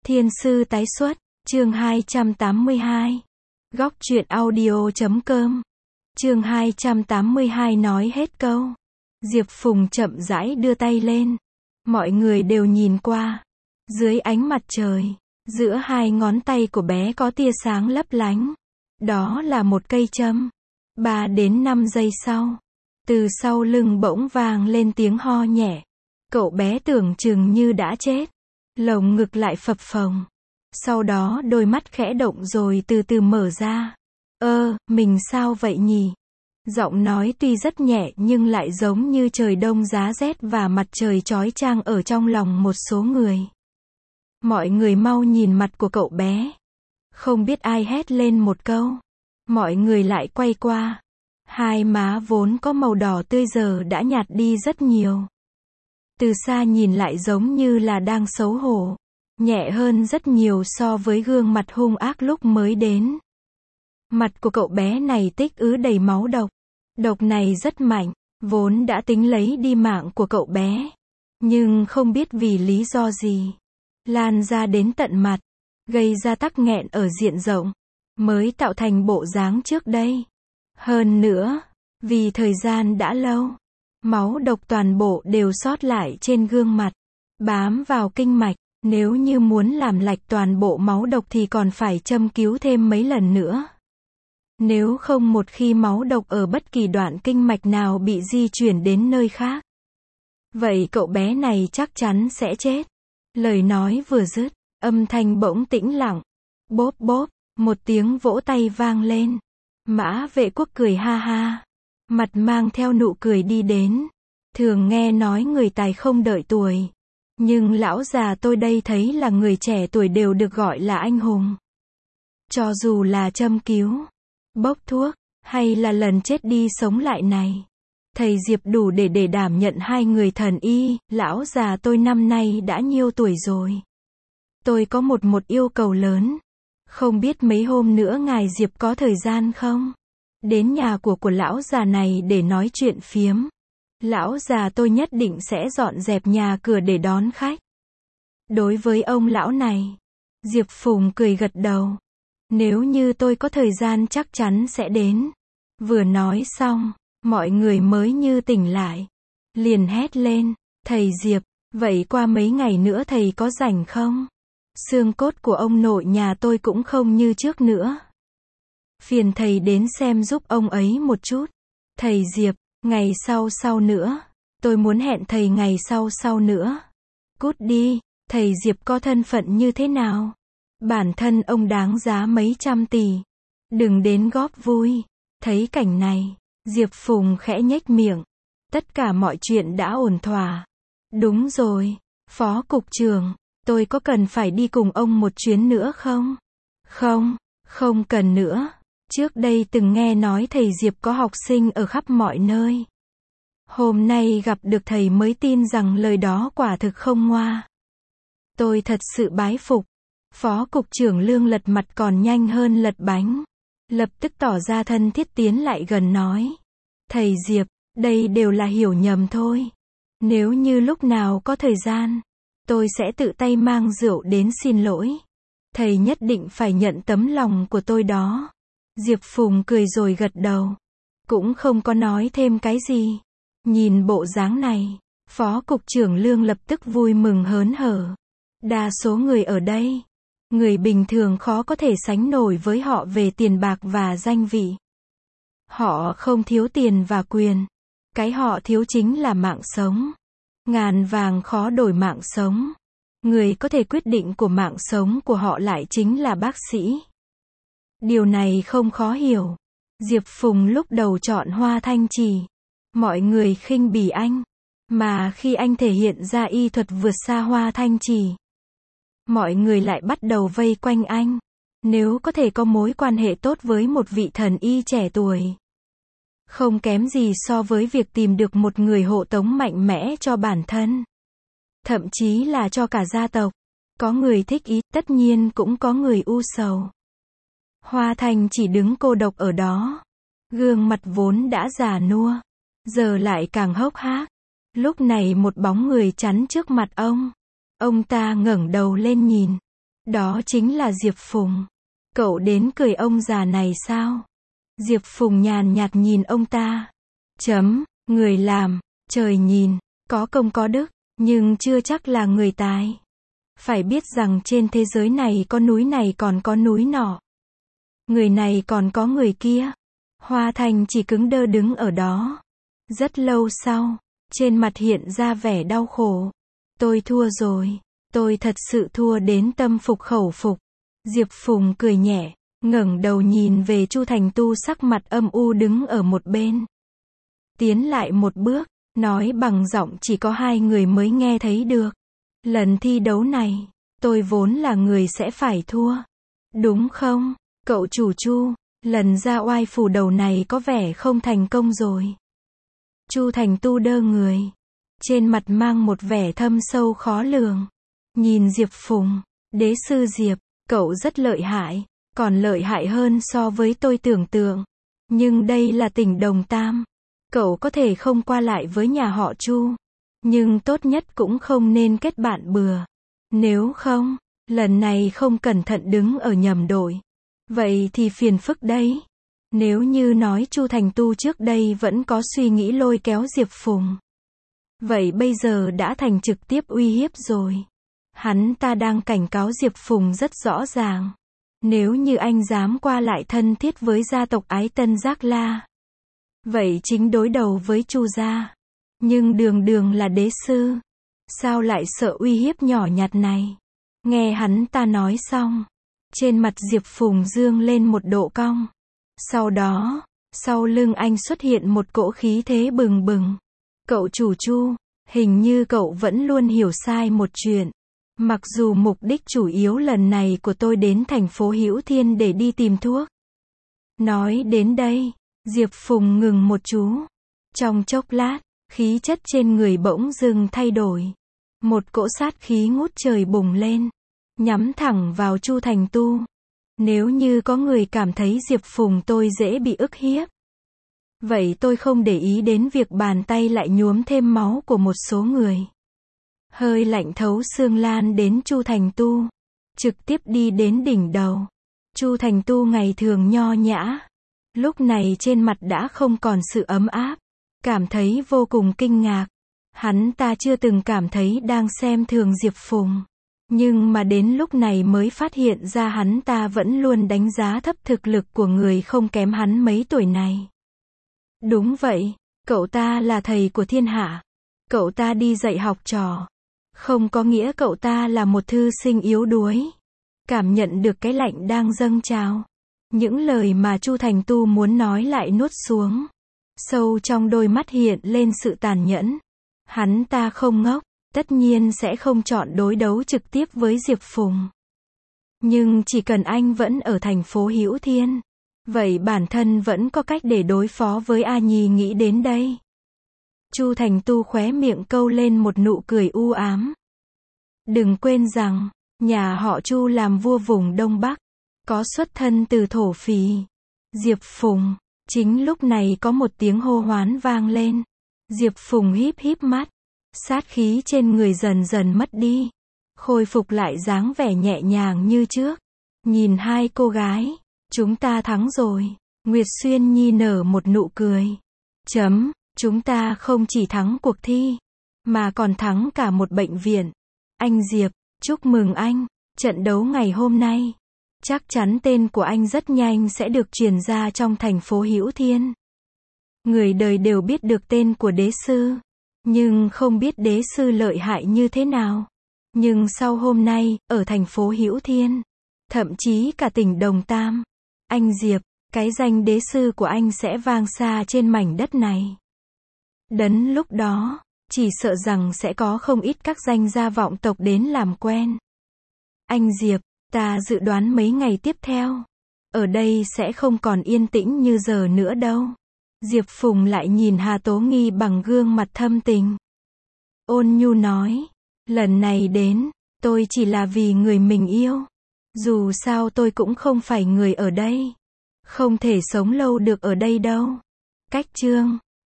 Thiên sư tái xuất, chương 282. Góc truyện audio.com. Chương 282 nói hết câu. Diệp Phùng chậm rãi đưa tay lên. Mọi người đều nhìn qua. Dưới ánh mặt trời, giữa hai ngón tay của bé có tia sáng lấp lánh. Đó là một cây châm. 3 đến 5 giây sau, từ sau lưng bỗng vang lên tiếng ho nhẹ. Cậu bé tưởng chừng như đã chết. Lồng ngực lại phập phồng. Sau đó đôi mắt khẽ động rồi từ từ mở ra. Mình sao vậy nhỉ? Giọng nói tuy rất nhẹ nhưng lại giống như trời đông giá rét và mặt trời chói chang ở trong lòng một số người. Mọi người mau nhìn mặt của cậu bé. Không biết ai hét lên một câu. Mọi người lại quay qua. Hai má vốn có màu đỏ tươi giờ đã nhạt đi rất nhiều. Từ xa nhìn lại giống như là đang xấu hổ. Nhẹ hơn rất nhiều so với gương mặt hung ác lúc mới đến. Mặt của cậu bé này tích ứ đầy máu độc. Độc này rất mạnh, vốn đã tính lấy đi mạng của cậu bé. Nhưng không biết vì lý do gì. Lan ra đến tận mặt, gây ra tắc nghẽn ở diện rộng, mới tạo thành bộ dáng trước đây. Hơn nữa, vì thời gian đã lâu, máu độc toàn bộ đều sót lại trên gương mặt, bám vào kinh mạch. Nếu như muốn làm lạch toàn bộ máu độc thì còn phải châm cứu thêm mấy lần nữa. Nếu không một khi máu độc ở bất kỳ đoạn kinh mạch nào bị di chuyển đến nơi khác, vậy cậu bé này chắc chắn sẽ chết. Lời nói vừa dứt, âm thanh bỗng tĩnh lặng. Bốp bốp, một tiếng vỗ tay vang lên. Mã Vệ Quốc cười ha ha, mặt mang theo nụ cười đi đến. Thường nghe nói người tài không đợi tuổi. Nhưng lão già tôi đây thấy là người trẻ tuổi đều được gọi là anh hùng. Cho dù là châm cứu, bốc thuốc, hay là lần chết đi sống lại này. Thầy Diệp đủ để đảm nhận hai người thần y. Lão già tôi năm nay đã nhiêu tuổi rồi? Tôi có một yêu cầu lớn. Không biết mấy hôm nữa ngài Diệp có thời gian không? Đến nhà của lão già này để nói chuyện phiếm. Lão già tôi nhất định sẽ dọn dẹp nhà cửa để đón khách. Đối với ông lão này, Diệp Phùng cười gật đầu. Nếu như tôi có thời gian chắc chắn sẽ đến. Vừa nói xong, mọi người mới như tỉnh lại. Liền hét lên, thầy Diệp, vậy qua mấy ngày nữa thầy có rảnh không? Xương cốt của ông nội nhà tôi cũng không như trước nữa. Phiền thầy đến xem giúp ông ấy một chút. Thầy Diệp, ngày sau nữa. Tôi muốn hẹn thầy ngày sau nữa. Cút đi, thầy Diệp có thân phận như thế nào? Bản thân ông đáng giá mấy trăm tỷ. Đừng đến góp vui. Thấy cảnh này, Diệp Phùng khẽ nhếch miệng. Tất cả mọi chuyện đã ổn thỏa. Đúng rồi, Phó Cục trưởng, tôi có cần phải đi cùng ông một chuyến nữa không? Không cần nữa. Trước đây từng nghe nói thầy Diệp có học sinh ở khắp mọi nơi. Hôm nay gặp được thầy mới tin rằng lời đó quả thực không ngoa. Tôi thật sự bái phục. Phó Cục trưởng Lương lật mặt còn nhanh hơn lật bánh. Lập tức tỏ ra thân thiết tiến lại gần nói. Thầy Diệp, đây đều là hiểu nhầm thôi. Nếu như lúc nào có thời gian, tôi sẽ tự tay mang rượu đến xin lỗi. Thầy nhất định phải nhận tấm lòng của tôi đó. Diệp Phùng cười rồi gật đầu. Cũng không có nói thêm cái gì. Nhìn bộ dáng này, Phó Cục trưởng Lương lập tức vui mừng hớn hở. Đa số người ở đây, người bình thường khó có thể sánh nổi với họ về tiền bạc và danh vị. Họ không thiếu tiền và quyền. Cái họ thiếu chính là mạng sống. Ngàn vàng khó đổi mạng sống. Người có thể quyết định của mạng sống của họ lại chính là bác sĩ. Điều này không khó hiểu. Diệp Phùng lúc đầu chọn Hoa Thanh Trì. Mọi người khinh bỉ anh. Mà khi anh thể hiện ra y thuật vượt xa Hoa Thanh Trì, mọi người lại bắt đầu vây quanh anh. Nếu có thể có mối quan hệ tốt với một vị thần y trẻ tuổi, không kém gì so với việc tìm được một người hộ tống mạnh mẽ cho bản thân. Thậm chí là cho cả gia tộc. Có người thích ý, tất nhiên cũng có người u sầu. Hoa Thanh chỉ đứng cô độc ở đó. Gương mặt vốn đã già nua, giờ lại càng hốc hác. Lúc này một bóng người chắn trước mặt ông. Ông ta ngẩng đầu lên nhìn. Đó chính là Diệp Phùng. Cậu đến cười ông già này sao? Diệp Phùng nhàn nhạt nhìn ông ta. Người làm, trời nhìn, có công có đức, nhưng chưa chắc là người tài. Phải biết rằng trên thế giới này có núi này còn có núi nọ. Người này còn có người kia. Hoa Thành chỉ cứng đơ đứng ở đó. Rất lâu sau, trên mặt hiện ra vẻ đau khổ. Tôi thua rồi. Tôi thật sự thua đến tâm phục khẩu phục. Diệp Phùng cười nhẹ, ngẩng đầu nhìn về Chu Thành Tu sắc mặt âm u đứng ở một bên. Tiến lại một bước, nói bằng giọng chỉ có hai người mới nghe thấy được. Lần thi đấu này, tôi vốn là người sẽ phải thua. Đúng không, cậu chủ Chu? Lần ra oai phủ đầu này có vẻ không thành công rồi. Chu Thành Tu đơ người. Trên mặt mang một vẻ thâm sâu khó lường. Nhìn Diệp Phùng. Đế sư Diệp, cậu rất lợi hại. Còn lợi hại hơn so với tôi tưởng tượng. Nhưng đây là tỉnh Đồng Tam. Cậu có thể không qua lại với nhà họ Chu. Nhưng tốt nhất cũng không nên kết bạn bừa. Nếu không, lần này không cẩn thận đứng ở nhầm đội. Vậy thì phiền phức đấy. Nếu như nói Chu Thành Tu trước đây vẫn có suy nghĩ lôi kéo Diệp Phùng. Vậy bây giờ đã thành trực tiếp uy hiếp rồi. Hắn ta đang cảnh cáo Diệp Phùng rất rõ ràng. Nếu như anh dám qua lại thân thiết với gia tộc Ái Tân Giác La. Vậy chính đối đầu với Chu gia. Nhưng đường đường là đế sư. Sao lại sợ uy hiếp nhỏ nhặt này? Nghe hắn ta nói xong. Trên mặt Diệp Phùng dương lên một độ cong. Sau đó, sau lưng anh xuất hiện một cỗ khí thế bừng bừng. Cậu chủ Chu, hình như cậu vẫn luôn hiểu sai một chuyện. Mặc dù mục đích chủ yếu lần này của tôi đến thành phố Hữu Thiên để đi tìm thuốc. Nói đến đây, Diệp Phùng ngừng một chú. Trong chốc lát, khí chất trên người bỗng dưng thay đổi. Một cỗ sát khí ngút trời bùng lên. Nhắm thẳng vào Chu Thành Tu. Nếu như có người cảm thấy Diệp Phùng tôi dễ bị ức hiếp. Vậy tôi không để ý đến việc bàn tay lại nhuốm thêm máu của một số người. Hơi lạnh thấu xương lan đến Chu Thành Tu. Trực tiếp đi đến đỉnh đầu. Chu Thành Tu ngày thường nho nhã. Lúc này trên mặt đã không còn sự ấm áp. Cảm thấy vô cùng kinh ngạc. Hắn ta chưa từng cảm thấy đang xem thường Diệp Phùng. Nhưng mà đến lúc này mới phát hiện ra hắn ta vẫn luôn đánh giá thấp thực lực của người không kém hắn mấy tuổi này. Đúng vậy, cậu ta là thầy của thiên hạ. Cậu ta đi dạy học trò. Không có nghĩa cậu ta là một thư sinh yếu đuối. Cảm nhận được cái lạnh đang dâng trào. Những lời mà Chu Thành Tu muốn nói lại nuốt xuống. Sâu trong đôi mắt hiện lên sự tàn nhẫn. Hắn ta không ngốc. Tất nhiên sẽ không chọn đối đấu trực tiếp với Diệp Phùng. Nhưng chỉ cần anh vẫn ở thành phố Hữu Thiên. Vậy bản thân vẫn có cách để đối phó với A Nhi nghĩ đến đây. Chu Thành Tu khóe miệng câu lên một nụ cười u ám. Đừng quên rằng, nhà họ Chu làm vua vùng Đông Bắc. Có xuất thân từ thổ phỉ. Diệp Phùng. Chính lúc này có một tiếng hô hoán vang lên. Diệp Phùng híp híp mắt. Sát khí trên người dần dần mất đi. Khôi phục lại dáng vẻ nhẹ nhàng như trước. Nhìn hai cô gái. Chúng ta thắng rồi. Nguyệt Xuyên Nhi nở một nụ cười. Chúng ta không chỉ thắng cuộc thi. Mà còn thắng cả một bệnh viện. Anh Diệp, chúc mừng anh. Trận đấu ngày hôm nay. Chắc chắn tên của anh rất nhanh sẽ được truyền ra trong thành phố Hữu Thiên. Người đời đều biết được tên của đế sư. Nhưng không biết đế sư lợi hại như thế nào. Nhưng sau hôm nay, ở thành phố Hữu Thiên, thậm chí cả tỉnh Đồng Tam, anh Diệp, cái danh đế sư của anh sẽ vang xa trên mảnh đất này. Đến lúc đó, chỉ sợ rằng sẽ có không ít các danh gia vọng tộc đến làm quen. Anh Diệp, ta dự đoán mấy ngày tiếp theo, ở đây sẽ không còn yên tĩnh như giờ nữa đâu. Diệp Phùng lại nhìn Hà Tố Nghi bằng gương mặt thâm tình. Ôn nhu nói, lần này đến, tôi chỉ là vì người mình yêu. Dù sao tôi cũng không phải người ở đây. Không thể sống lâu được ở đây đâu. Cách chương